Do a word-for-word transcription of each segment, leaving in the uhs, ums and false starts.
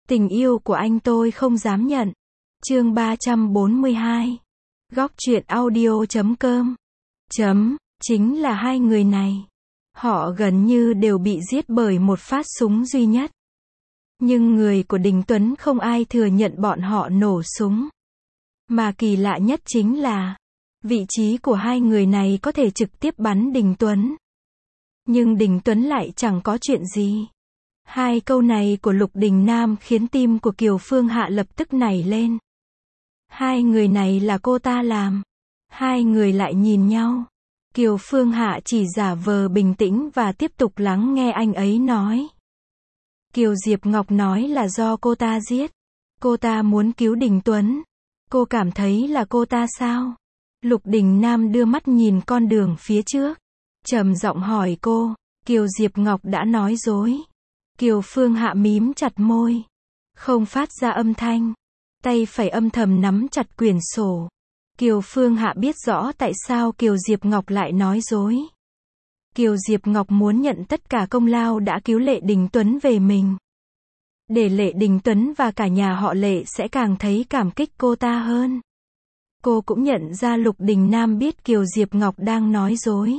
Tình yêu của anh tôi không dám nhận. Chương ba trăm bốn mươi hai. Góc truyện audio chấm com. Chấm, chính là hai người này. Họ gần như đều bị giết bởi một phát súng duy nhất. Nhưng người của Đình Tuấn không ai thừa nhận bọn họ nổ súng. Mà kỳ lạ nhất chính là, vị trí của hai người này có thể trực tiếp bắn Đình Tuấn. Nhưng Đình Tuấn lại chẳng có chuyện gì. Hai câu này của Lục Đình Nam khiến tim của Kiều Phương Hạ lập tức nảy lên. Hai người này là cô ta làm. Hai người lại nhìn nhau. Kiều Phương Hạ chỉ giả vờ bình tĩnh và tiếp tục lắng nghe anh ấy nói. Kiều Diệp Ngọc nói là do cô ta giết. Cô ta muốn cứu Đình Tuấn. Cô cảm thấy là cô ta sao? Lục Đình Nam đưa mắt nhìn con đường phía trước. Trầm giọng hỏi cô, Kiều Diệp Ngọc đã nói dối. Kiều Phương Hạ mím chặt môi. Không phát ra âm thanh. Tay phải âm thầm nắm chặt quyển sổ. Kiều Phương Hạ biết rõ tại sao Kiều Diệp Ngọc lại nói dối. Kiều Diệp Ngọc muốn nhận tất cả công lao đã cứu Lệ Đình Tuấn về mình. Để Lệ Đình Tuấn và cả nhà họ Lệ sẽ càng thấy cảm kích cô ta hơn. Cô cũng nhận ra Lục Đình Nam biết Kiều Diệp Ngọc đang nói dối.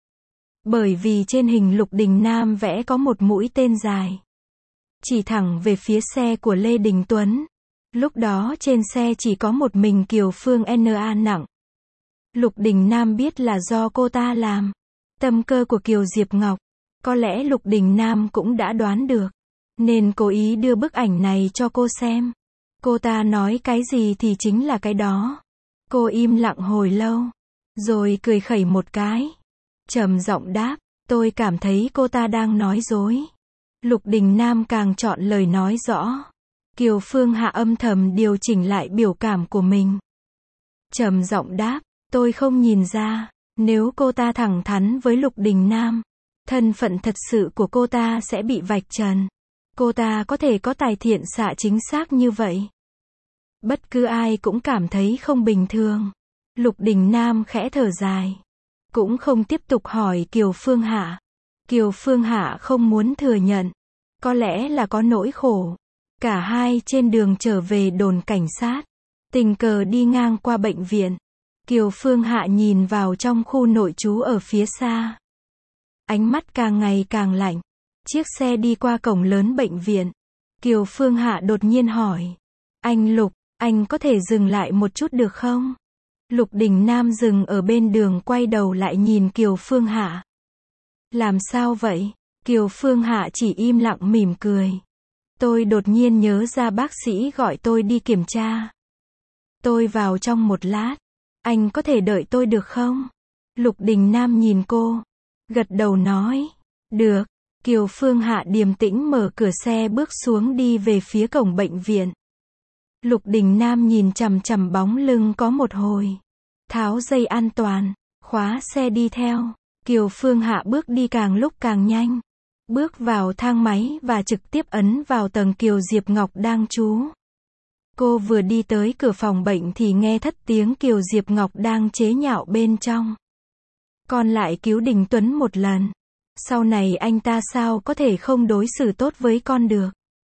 Bởi vì trên hình Lục Đình Nam vẽ có một mũi tên dài. Chỉ thẳng về phía xe của Lê Đình Tuấn. Lúc đó trên xe chỉ có một mình Kiều Phương Na nặng. Lục Đình Nam biết là do cô ta làm. Tâm cơ của Kiều Diệp Ngọc. Có lẽ Lục Đình Nam cũng đã đoán được. Nên cố ý đưa bức ảnh này cho cô xem. Cô ta nói cái gì thì chính là cái đó. Cô im lặng hồi lâu. Rồi cười khẩy một cái. Trầm giọng đáp, tôi cảm thấy cô ta đang nói dối. Lục Đình Nam càng chọn lời nói rõ. Kiều Phương Hạ âm thầm điều chỉnh lại biểu cảm của mình. Trầm giọng đáp, tôi không nhìn ra. Nếu cô ta thẳng thắn với Lục Đình Nam, thân phận thật sự của cô ta sẽ bị vạch trần. Cô ta có thể có tài thiện xạ chính xác như vậy. Bất cứ ai cũng cảm thấy không bình thường. Lục Đình Nam khẽ thở dài. Cũng không tiếp tục hỏi Kiều Phương Hạ. Kiều Phương Hạ không muốn thừa nhận. Có lẽ là có nỗi khổ. Cả hai trên đường trở về đồn cảnh sát. Tình cờ đi ngang qua bệnh viện. Kiều Phương Hạ nhìn vào trong khu nội trú ở phía xa. Ánh mắt càng ngày càng lạnh. Chiếc xe đi qua cổng lớn bệnh viện. Kiều Phương Hạ đột nhiên hỏi. Anh Lục, anh có thể dừng lại một chút được không? Lục Đình Nam dừng ở bên đường quay đầu lại nhìn Kiều Phương Hạ. Làm sao vậy? Kiều Phương Hạ chỉ im lặng mỉm cười. Tôi đột nhiên nhớ ra bác sĩ gọi tôi đi kiểm tra. Tôi vào trong một lát. Anh có thể đợi tôi được không? Lục Đình Nam nhìn cô. Gật đầu nói. Được. Kiều Phương Hạ điềm tĩnh mở cửa xe bước xuống đi về phía cổng bệnh viện. Lục Đình Nam nhìn chằm chằm bóng lưng có một hồi. Tháo dây an toàn. Khóa xe đi theo. Kiều Phương Hạ bước đi càng lúc càng nhanh. Bước vào thang máy và trực tiếp ấn vào tầng Kiều Diệp Ngọc đang trú. Cô vừa đi tới cửa phòng bệnh thì nghe thất tiếng Kiều Diệp Ngọc đang chế nhạo bên trong. Con lại cứu Đình Tuấn một lần. Sau này anh ta sao có thể không đối xử tốt với con được.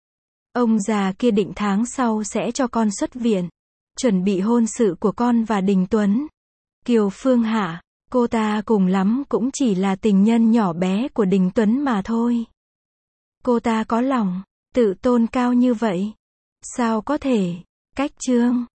Ông già kia định tháng sau sẽ cho con xuất viện. Chuẩn bị hôn sự của con và Đình Tuấn. Kiều Phương Hạ, cô ta cùng lắm cũng chỉ là tình nhân nhỏ bé của Đình Tuấn mà thôi. Cô ta có lòng, tự tôn cao như vậy. Sao có thể? Cách chương.